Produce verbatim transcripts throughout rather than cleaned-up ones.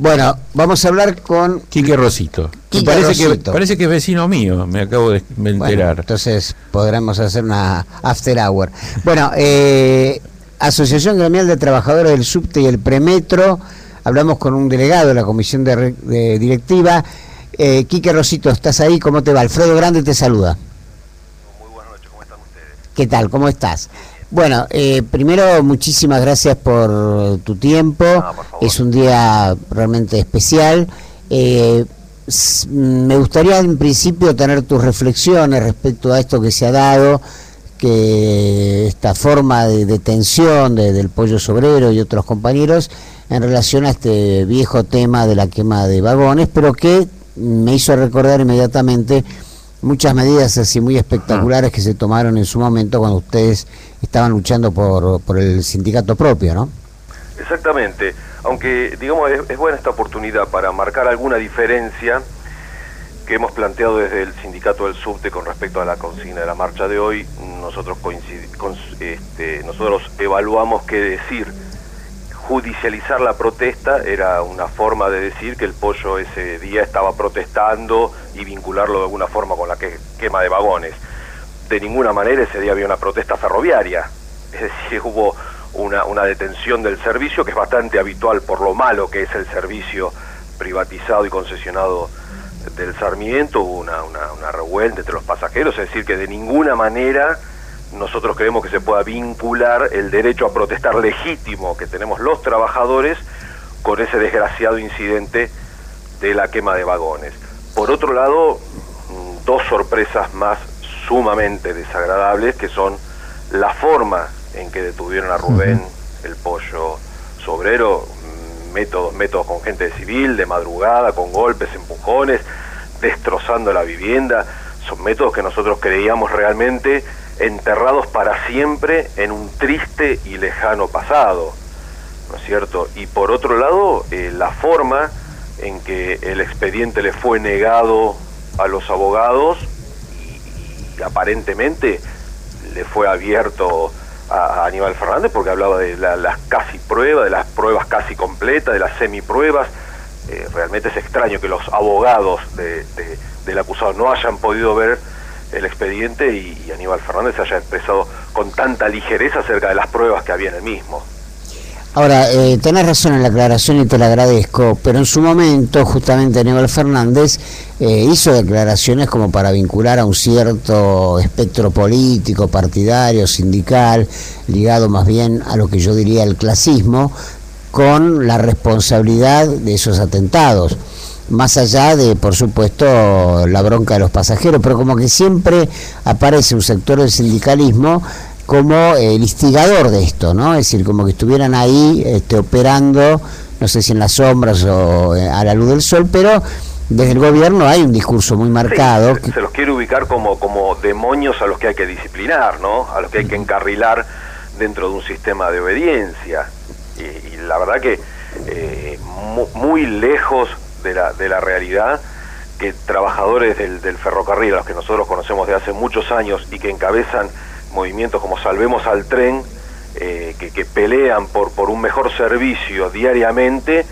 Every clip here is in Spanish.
Bueno, vamos a hablar con Quique Rosito. Quique parece, Rosito. Que, parece que es vecino mío, me acabo de enterar. Bueno, entonces podremos hacer una after hour. Bueno, eh, Asociación Gremial de Trabajadores del Subte y el Premetro. Hablamos con un delegado de la comisión de, de directiva. Eh, Quique Rosito, ¿estás ahí? ¿Cómo te va? Alfredo Grande te saluda. Muy buenas noches, ¿cómo están ustedes? ¿Qué tal? ¿Cómo estás? Bueno, eh, primero muchísimas gracias por tu tiempo. Ah, por favor. Es un día realmente especial. Eh, s- me gustaría en principio tener tus reflexiones respecto a esto que se ha dado, que esta forma de detención de, del Pollo Sobrero y otros compañeros en relación a este viejo tema de la quema de vagones, pero que me hizo recordar inmediatamente muchas medidas así muy espectaculares que se tomaron en su momento cuando ustedes estaban luchando por, por el sindicato propio, ¿no? Exactamente, aunque digamos es, es buena esta oportunidad para marcar alguna diferencia que hemos planteado desde el sindicato del subte con respecto a la consigna de la marcha de hoy. Nosotros coincid- con, este, nosotros evaluamos qué decir. Judicializar la protesta era una forma de decir que el Pollo ese día estaba protestando y vincularlo de alguna forma con la que, quema de vagones. De ninguna manera ese día había una protesta ferroviaria, es decir, hubo una, una detención del servicio que es bastante habitual por lo malo que es el servicio privatizado y concesionado del Sarmiento. Hubo una, una, una revuelta entre los pasajeros, es decir, que de ninguna manera nosotros creemos que se pueda vincular el derecho a protestar legítimo que tenemos los trabajadores con ese desgraciado incidente de la quema de vagones. Por otro lado, dos sorpresas más sumamente desagradables, que son la forma en que detuvieron a Rubén, uh-huh. el Pollo Sobrero, métodos, métodos con gente civil, de madrugada, con golpes, empujones, destrozando la vivienda. Son métodos que nosotros creíamos realmente enterrados para siempre en un triste y lejano pasado, ¿no es cierto? Y por otro lado, eh, la forma en que el expediente le fue negado a los abogados y, y aparentemente le fue abierto a, a Aníbal Fernández, porque hablaba de la, las casi pruebas, de las pruebas casi completas, de las semipruebas. Eh, realmente es extraño que los abogados de, de, del acusado no hayan podido ver el expediente y, y Aníbal Fernández se haya expresado con tanta ligereza acerca de las pruebas que había en el mismo. Ahora, eh, tenés razón en la aclaración y te la agradezco, pero en su momento justamente Aníbal Fernández eh, hizo declaraciones como para vincular a un cierto espectro político, partidario, sindical, ligado más bien a lo que yo diría el clasismo, con la responsabilidad de esos atentados. Más allá de, por supuesto, la bronca de los pasajeros, pero como que siempre aparece un sector del sindicalismo como el instigador de esto, ¿no? Es decir, como que estuvieran ahí este, operando, no sé si en las sombras o a la luz del sol, pero desde el gobierno hay un discurso muy marcado. Sí, se, se los quiere ubicar como, como demonios a los que hay que disciplinar, ¿no? A los que hay que encarrilar dentro de un sistema de obediencia. Y, y la verdad que eh, mu, muy lejos de la, de la realidad que trabajadores del, del ferrocarril, a los que nosotros conocemos de hace muchos años y que encabezan movimientos como Salvemos al Tren, eh, que, que pelean por, por un mejor servicio diariamente,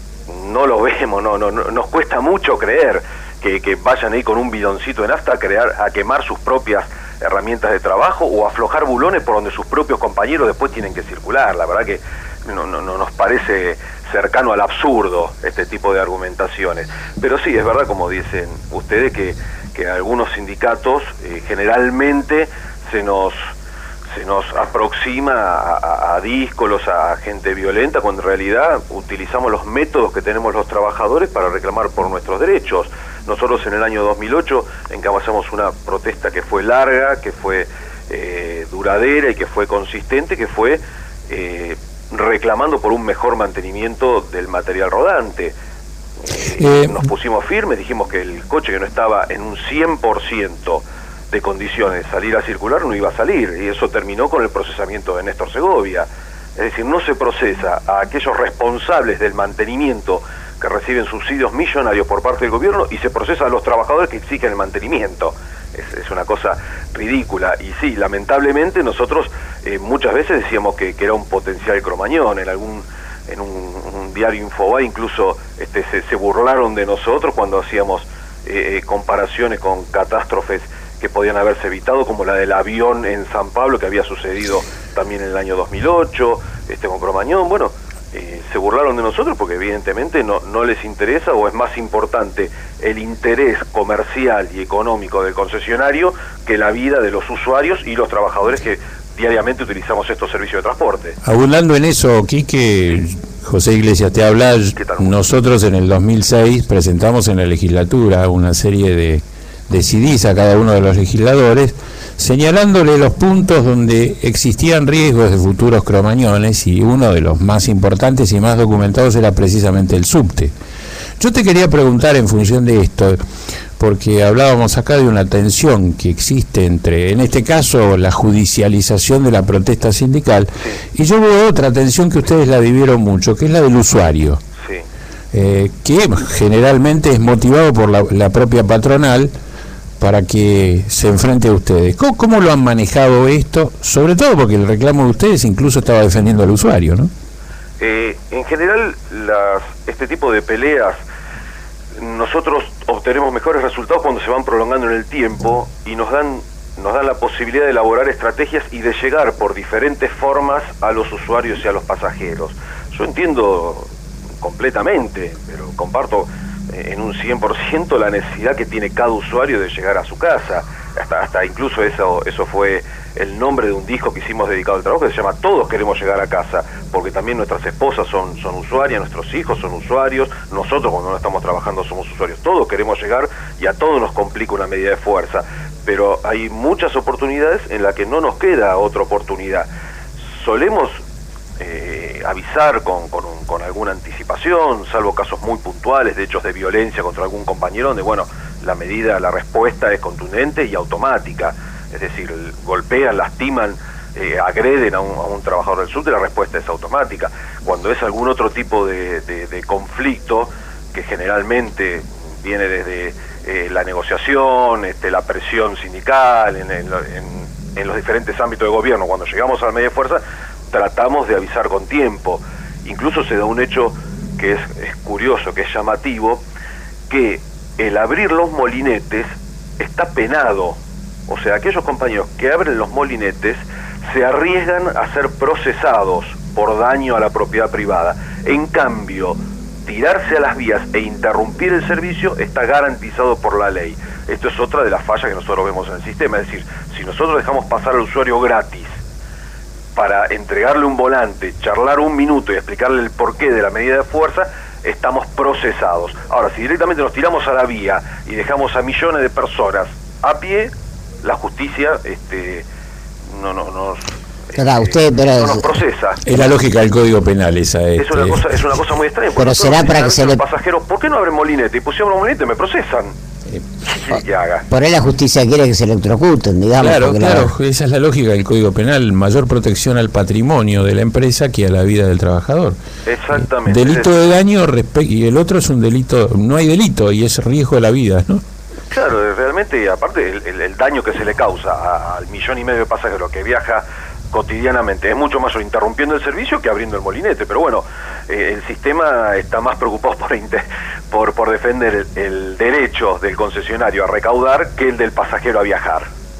no lo vemos, no, no, no nos cuesta mucho creer que, que vayan ahí con un bidoncito de nafta a, crear, a quemar sus propias herramientas de trabajo o aflojar bulones por donde sus propios compañeros después tienen que circular. La verdad que no, no, no nos parece cercano al absurdo este tipo de argumentaciones. Pero sí, es verdad, como dicen ustedes, que, que algunos sindicatos eh, generalmente se nos se nos aproxima a, a, a díscolos, a gente violenta, cuando en realidad utilizamos los métodos que tenemos los trabajadores para reclamar por nuestros derechos. Nosotros en el año dos mil ocho encabezamos una protesta que fue larga, que fue eh, duradera y que fue consistente, que fue eh, reclamando por un mejor mantenimiento del material rodante. Eh, eh, nos pusimos firmes, dijimos que el coche que no estaba en un cien por ciento de condiciones salir a circular no iba a salir, y eso terminó con el procesamiento de Néstor Segovia. Es decir, no se procesa a aquellos responsables del mantenimiento que reciben subsidios millonarios por parte del gobierno y se procesa a los trabajadores que exigen el mantenimiento. Es, es una cosa ridícula. Y sí, lamentablemente nosotros eh, muchas veces decíamos que, que era un potencial cromañón. En algún en un, un diario Infobae incluso este, se, se burlaron de nosotros cuando hacíamos eh, comparaciones con catástrofes que podían haberse evitado, como la del avión en San Pablo, que había sucedido también en el año dos mil ocho, este, con Cromañón. Bueno, eh, se burlaron de nosotros porque evidentemente no, no les interesa, o es más importante el interés comercial y económico del concesionario que la vida de los usuarios y los trabajadores que diariamente utilizamos estos servicios de transporte. Abundando en eso, Quique, José Iglesias te habla. Nosotros en el dos mil seis presentamos en la legislatura una serie de, de C Ds a cada uno de los legisladores, señalándole los puntos donde existían riesgos de futuros cromañones, y uno de los más importantes y más documentados era precisamente el subte. Yo te quería preguntar en función de esto, porque hablábamos acá de una tensión que existe entre, en este caso, la judicialización de la protesta sindical, y yo veo otra tensión que ustedes la vivieron mucho, que es la del usuario, sí. eh, que generalmente es motivado por la, la propia patronal para que se enfrente a ustedes. ¿Cómo, ¿Cómo lo han manejado esto? Sobre todo porque el reclamo de ustedes incluso estaba defendiendo al usuario, ¿no? Eh, en general, las, este tipo de peleas, nosotros obtenemos mejores resultados cuando se van prolongando en el tiempo y nos dan nos dan la posibilidad de elaborar estrategias y de llegar por diferentes formas a los usuarios y a los pasajeros. Yo entiendo completamente, pero comparto en un cien por ciento la necesidad que tiene cada usuario de llegar a su casa. Hasta, hasta incluso eso, eso fue el nombre de un disco que hicimos dedicado al trabajo, que se llama Todos queremos llegar a casa, porque también nuestras esposas son, son usuarias, nuestros hijos son usuarios, nosotros cuando no estamos trabajando somos usuarios, todos queremos llegar y a todos nos complica una medida de fuerza, pero hay muchas oportunidades en las que no nos queda otra oportunidad. Solemos eh, avisar con, con, un, con alguna anticipación, salvo casos muy puntuales de hechos de violencia contra algún compañero, donde bueno, la medida, la respuesta es contundente y automática, es decir, golpean, lastiman, eh, agreden a un, a un trabajador del subte, la respuesta es automática. Cuando es algún otro tipo de, de, de conflicto, que generalmente viene desde eh, la negociación, este, la presión sindical, en, en, en, en los diferentes ámbitos de gobierno, cuando llegamos a la media fuerza, tratamos de avisar con tiempo. Incluso se da un hecho que es, es curioso, que es llamativo, que el abrir los molinetes está penado. O sea, aquellos compañeros que abren los molinetes se arriesgan a ser procesados por daño a la propiedad privada. En cambio, tirarse a las vías e interrumpir el servicio está garantizado por la ley. Esto es otra de las fallas que nosotros vemos en el sistema. Es decir, si nosotros dejamos pasar al usuario gratis para entregarle un volante, charlar un minuto y explicarle el porqué de la medida de fuerza, estamos procesados. Ahora, si directamente nos tiramos a la vía y dejamos a millones de personas a pie, la justicia este, no, no, nos, Pero usted, este, pero, no nos procesa. Es la lógica del Código Penal esa. Es, este... una, cosa, es una cosa muy extraña. Pero será para que se le... pasajeros, ¿por qué no abren molinete? Y pusieron un molinete, me procesan. Eh, ¿Qué que haga? Por ahí la justicia quiere que se electrocuten, digamos. Claro, claro, la... esa es la lógica del Código Penal, mayor protección al patrimonio de la empresa que a la vida del trabajador. Exactamente. Eh, delito de daño y el otro es un delito, no hay delito y es riesgo de la vida, ¿no? Claro, realmente, y aparte el, el, el daño que se le causa a, al millón y medio de pasajeros que viaja cotidianamente es mucho mayor interrumpiendo el servicio que abriendo el molinete, pero bueno, eh, el sistema está más preocupado por, por, por defender el, el derecho del concesionario a recaudar que el del pasajero a viajar.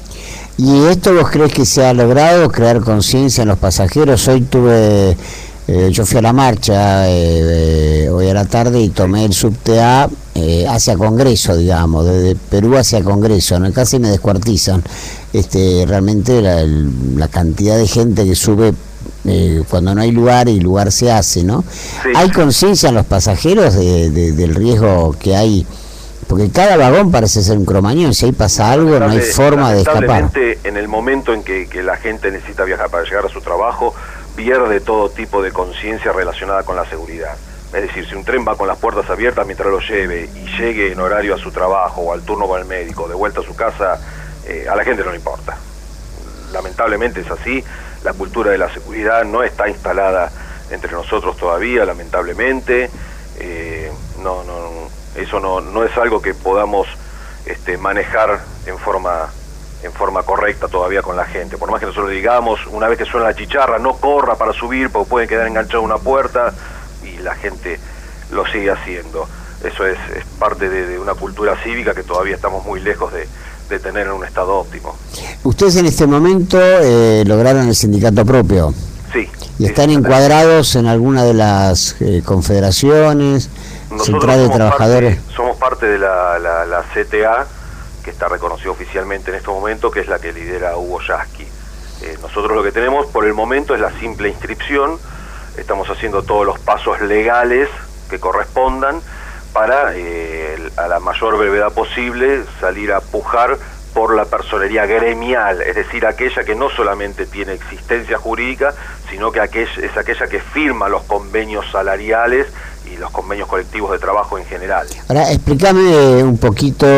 ¿Y esto vos crees que se ha logrado, crear conciencia en los pasajeros? Hoy tuve, eh, yo fui a la marcha eh, eh, hoy a la tarde y tomé el subte A eh, hacia Congreso, digamos, desde Perú hacia Congreso, ¿no? Casi me descuartizan. Este, realmente la, la cantidad de gente que sube eh, cuando no hay lugar y lugar se hace, ¿no? Sí. ¿Hay conciencia en los pasajeros de, de, del riesgo que hay? Porque cada vagón parece ser un cromañón, si ahí pasa algo no hay forma de escapar. En el momento en que, que la gente necesita viajar para llegar a su trabajo, pierde todo tipo de conciencia relacionada con la seguridad. Es decir, si un tren va con las puertas abiertas mientras lo lleve y llegue en horario a su trabajo o al turno con el médico, de vuelta a su casa, eh, a la gente no le importa. Lamentablemente es así, la cultura de la seguridad no está instalada entre nosotros todavía, lamentablemente. Eh, no, no, eso no, no es algo que podamos este, manejar en forma, en forma correcta todavía con la gente. Por más que nosotros digamos, una vez que suena la chicharra, no corra para subir porque puede quedar enganchado a una puerta, y y la gente lo sigue haciendo. Eso es, es parte de, de una cultura cívica que todavía estamos muy lejos de, de tener en un estado óptimo. Ustedes en este momento eh, lograron el sindicato propio. Sí. ¿Y sí, están sí, encuadrados en alguna de las eh, confederaciones, centrales de trabajadores? Parte, somos parte de la, la, la C T A, que está reconocida oficialmente en este momento, que es la que lidera Hugo Yasky. Eh, nosotros lo que tenemos por el momento es la simple inscripción. Estamos haciendo todos los pasos legales que correspondan para, eh, a la mayor brevedad posible, salir a pujar por la personería gremial, es decir, aquella que no solamente tiene existencia jurídica, sino que aquella, es aquella que firma los convenios salariales y los convenios colectivos de trabajo en general. Ahora, explícame un poquito,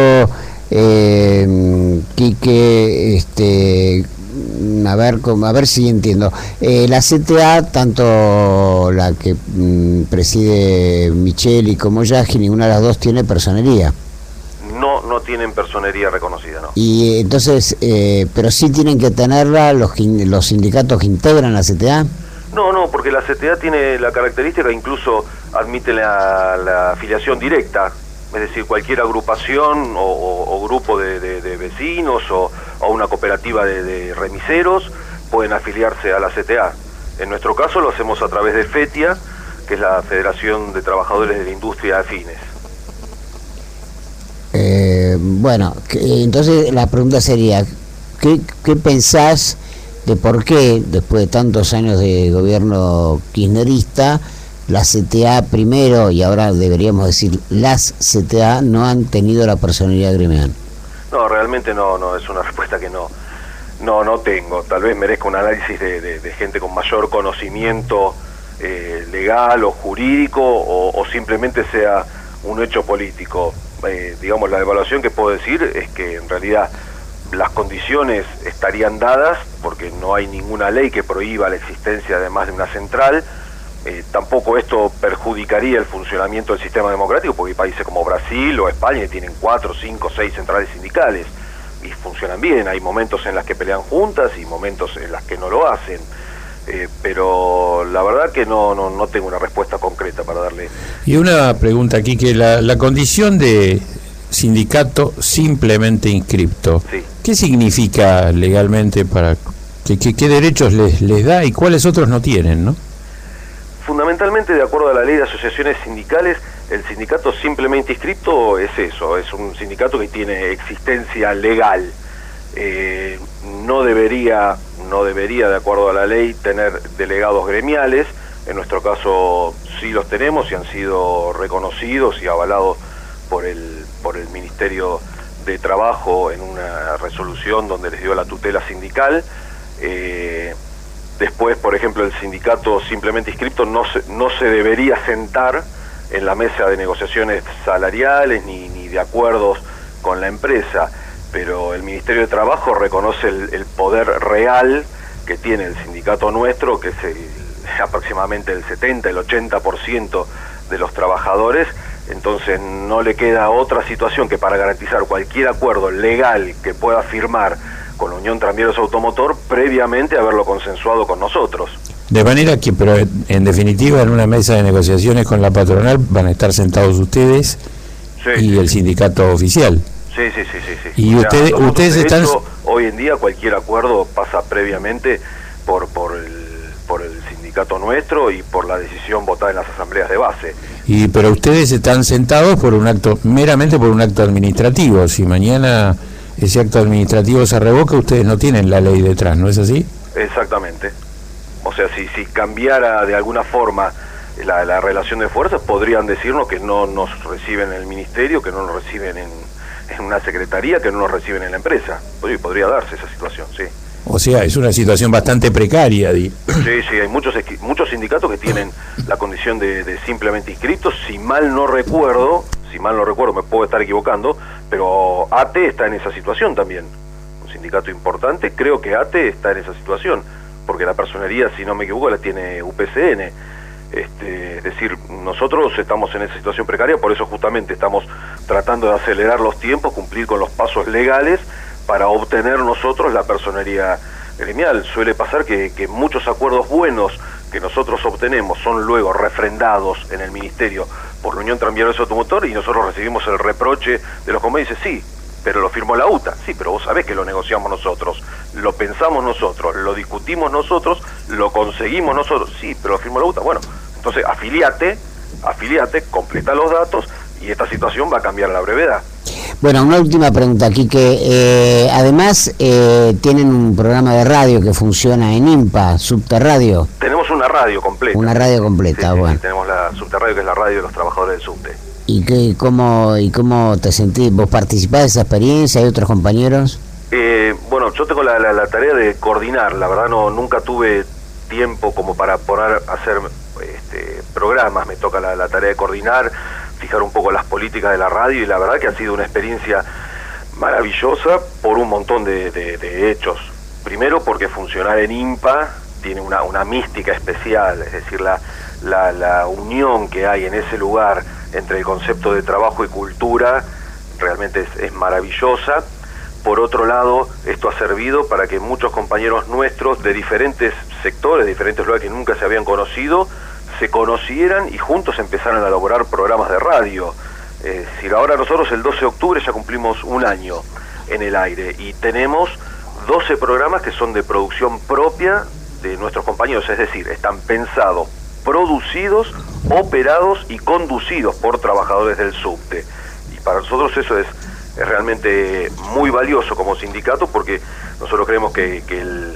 eh, Quique, este... A ver, a ver si entiendo. Eh, la C T A, tanto la que mm, preside Micheli como Yasky, ninguna de las dos tiene personería. No, no tienen personería reconocida, ¿no? Y entonces, eh, pero sí tienen que tenerla los, los sindicatos que integran la C T A. No, no, porque la C T A tiene la característica, incluso admite la, la afiliación directa. Es decir, cualquier agrupación o, o, o grupo de, de, de vecinos o, o una cooperativa de, de remiseros pueden afiliarse a la C T A. En nuestro caso lo hacemos a través de FETIA, que es la Federación de Trabajadores de la Industria de Afines. Eh, bueno, que, entonces la pregunta sería, ¿qué, qué pensás de por qué, después de tantos años de gobierno kirchnerista, la C T A primero, y ahora deberíamos decir las C T A, no han tenido la personalidad gremial? No, realmente no, no, es una respuesta que no, no, no tengo. Tal vez merezca un análisis de, de, de gente con mayor conocimiento eh, legal o jurídico, o, o simplemente sea un hecho político. Eh, digamos, la evaluación que puedo decir es que en realidad las condiciones estarían dadas, porque no hay ninguna ley que prohíba la existencia de más de una central. Eh, tampoco esto perjudicaría el funcionamiento del sistema democrático, porque hay países como Brasil o España que tienen cuatro, cinco, seis centrales sindicales y funcionan bien. Hay momentos en los que pelean juntas y momentos en los que no lo hacen. Eh, pero la verdad que no, no, no tengo una respuesta concreta para darle. Y una pregunta aquí, que la, la condición de sindicato simplemente inscripto, sí. ¿Qué significa legalmente? Para que, que, ¿Qué derechos les, les da y cuáles otros no tienen, no? Fundamentalmente, de acuerdo a la ley de asociaciones sindicales, el sindicato simplemente inscripto es eso, es un sindicato que tiene existencia legal. Eh, no debería, no debería, de acuerdo a la ley, tener delegados gremiales. En nuestro caso sí los tenemos y han sido reconocidos y avalados por el, por el Ministerio de Trabajo en una resolución donde les dio la tutela sindical. Eh, Después, por ejemplo, el sindicato simplemente inscripto no se, no se debería sentar en la mesa de negociaciones salariales ni, ni de acuerdos con la empresa, pero el Ministerio de Trabajo reconoce el, el poder real que tiene el sindicato nuestro, que es el, aproximadamente el setenta, el ochenta por ciento de los trabajadores. Entonces no le queda otra situación que, para garantizar cualquier acuerdo legal que pueda firmar con la Unión Tranviarios Automotor, previamente haberlo consensuado con nosotros. De manera que, pero en definitiva, en una mesa de negociaciones con la patronal van a estar sentados ustedes sí, y sí, el sindicato oficial. Sí, sí, sí, sí. sí. Y o sea, ustedes, ustedes de están... hecho, hoy en día cualquier acuerdo pasa previamente por, por, el, por el sindicato nuestro y por la decisión votada en las asambleas de base. Y pero ustedes están sentados por un acto, meramente por un acto administrativo. Si mañana ese acto administrativo se revoca, ustedes no tienen la ley detrás, ¿no es así? Exactamente. O sea, si, si cambiara de alguna forma la, la relación de fuerzas, podrían decirnos que no nos reciben en el ministerio, que no nos reciben en, en una secretaría, que no nos reciben en la empresa. Pues, podría darse esa situación, sí. O sea, es una situación bastante precaria. Di. Sí, sí, hay muchos muchos sindicatos que tienen la condición de, de simplemente inscritos. Si mal no recuerdo, si mal no recuerdo, me puedo estar equivocando, pero A T E está en esa situación también. Un sindicato importante, creo que A T E está en esa situación, porque la personería, si no me equivoco, la tiene U P C N. Este, es decir, nosotros estamos en esa situación precaria, por eso justamente estamos tratando de acelerar los tiempos, cumplir con los pasos legales para obtener nosotros la personería gremial. Suele pasar que, que muchos acuerdos buenos que nosotros obtenemos son luego refrendados en el Ministerio por la Unión Tranviarios Automotor y nosotros recibimos el reproche de los compañeros y dice, sí, pero lo firmó la U T A. Sí, pero vos sabés que lo negociamos nosotros, lo pensamos nosotros, lo discutimos nosotros, lo conseguimos nosotros. Sí, pero lo firmó la U T A. Bueno, entonces afiliate, afiliate, completa los datos y esta situación va a cambiar a la brevedad. Bueno, una última pregunta aquí, que eh, además eh, tienen un programa de radio que funciona en IMPA, Subterradio. Tenemos una radio completa. Una radio completa, sí, sí, bueno. Sí, tenemos la Subterradio, que es la radio de los trabajadores del subte. ¿Y qué, cómo, y cómo te sentís? ¿Vos participás de esa experiencia? ¿Hay otros compañeros? Eh, bueno, yo tengo la, la, la tarea de coordinar, la verdad no nunca tuve tiempo como para poder hacer este, programas, me toca la, la tarea de coordinar, fijar un poco las políticas de la radio y la verdad que ha sido una experiencia maravillosa por un montón de, de, de hechos. Primero porque funcionar en IMPA tiene una, una mística especial, es decir, la, la, la unión que hay en ese lugar entre el concepto de trabajo y cultura realmente es, es maravillosa. Por otro lado, esto ha servido para que muchos compañeros nuestros de diferentes sectores, de diferentes lugares que nunca se habían conocido, se conocieran y juntos empezaran a elaborar programas de radio. Es decir, ahora nosotros el doce de octubre ya cumplimos un año en el aire y tenemos doce programas que son de producción propia de nuestros compañeros, es decir, están pensados, producidos, operados y conducidos por trabajadores del subte. Y para nosotros eso es, es realmente muy valioso como sindicato porque nosotros creemos que, que el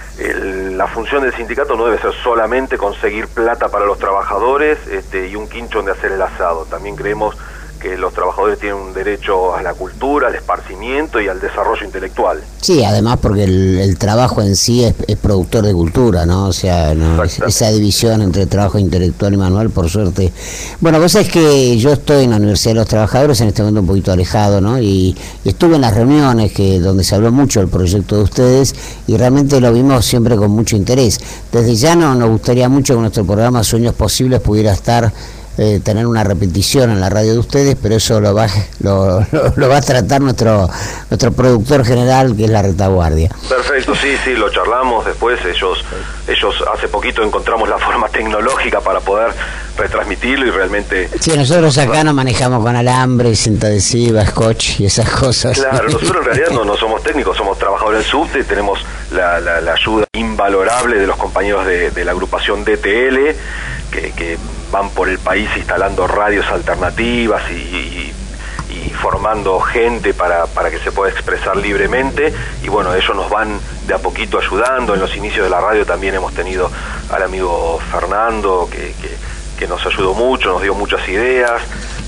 El, la función del sindicato no debe ser solamente conseguir plata para los trabajadores este, y un quincho donde hacer el asado. También creemos que los trabajadores tienen un derecho a la cultura, al esparcimiento y al desarrollo intelectual. Sí, además porque el, el trabajo en sí es, es productor de cultura, ¿no? O sea, ¿no? Es, esa división entre trabajo intelectual y manual, por suerte. Bueno, vos sabés que yo estoy en la Universidad de los Trabajadores, en este momento un poquito alejado, ¿no? Y, y estuve en las reuniones que donde se habló mucho del proyecto de ustedes y realmente lo vimos siempre con mucho interés. Desde ya no, nos gustaría mucho que nuestro programa Sueños Posibles pudiera estar Eh, tener una repetición en la radio de ustedes, pero eso lo va lo, lo, lo va a tratar nuestro nuestro productor general, que es la Retaguardia. Perfecto, sí, sí, lo charlamos después, ellos ellos hace poquito encontramos la forma tecnológica para poder retransmitirlo y realmente... Sí, nosotros acá nos manejamos con alambre, cinta adhesiva, scotch y esas cosas. Claro, nosotros en realidad no, no somos técnicos, somos trabajadores del subte, tenemos la, la, la ayuda invalorable de los compañeros de, de la agrupación D T L, que, que van por el país instalando radios alternativas y, y, y formando gente para, para que se pueda expresar libremente y bueno, ellos nos van de a poquito ayudando. En los inicios de la radio también hemos tenido al amigo Fernando que, que, que nos ayudó mucho, nos dio muchas ideas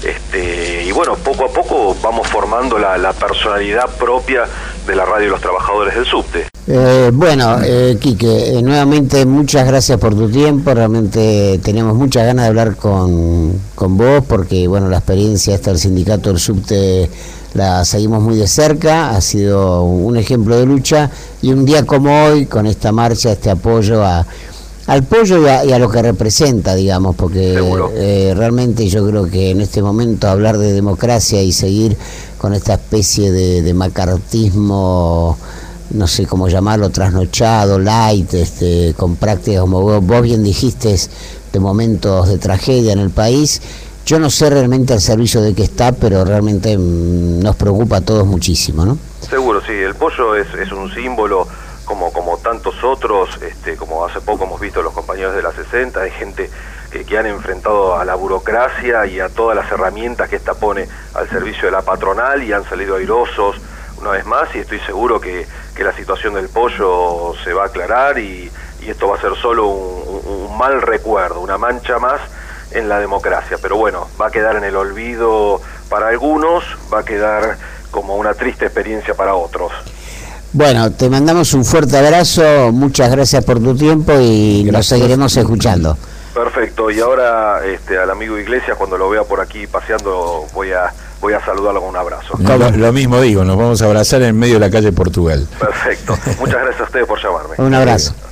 este, y bueno, poco a poco vamos formando la, la personalidad propia de la radio de los trabajadores del subte. Eh, bueno, eh, Quique, eh, nuevamente muchas gracias por tu tiempo, realmente tenemos muchas ganas de hablar con, con vos porque bueno, la experiencia esta del sindicato del subte la seguimos muy de cerca, ha sido un ejemplo de lucha y un día como hoy, con esta marcha, este apoyo a al pollo y a, y a lo que representa, digamos, porque eh, realmente yo creo que en este momento hablar de democracia y seguir con esta especie de, de macartismo, no sé cómo llamarlo, trasnochado, light, este, con prácticas como vos, vos bien dijiste, de momentos de tragedia en el país. Yo no sé realmente al servicio de qué está, pero realmente mmm, nos preocupa a todos muchísimo, ¿no? Seguro, sí, el pollo es, es un símbolo como como tantos otros, este, como hace poco hemos visto los compañeros de la sesenta, hay gente que, que han enfrentado a la burocracia y a todas las herramientas que ésta pone al servicio de la patronal y han salido airosos una vez más y estoy seguro que, que la situación del pollo se va a aclarar y, y esto va a ser solo un, un mal recuerdo, una mancha más en la democracia, pero bueno, va a quedar en el olvido para algunos, va a quedar como una triste experiencia para otros. Bueno, te mandamos un fuerte abrazo, muchas gracias por tu tiempo y gracias. Lo seguiremos escuchando. Perfecto, y ahora este, al amigo Iglesias, cuando lo vea por aquí paseando, voy a voy a saludarlo con un abrazo. No, lo, lo mismo digo, nos vamos a abrazar en medio de la calle Portugal. Perfecto, muchas gracias a ustedes por llamarme. Un abrazo.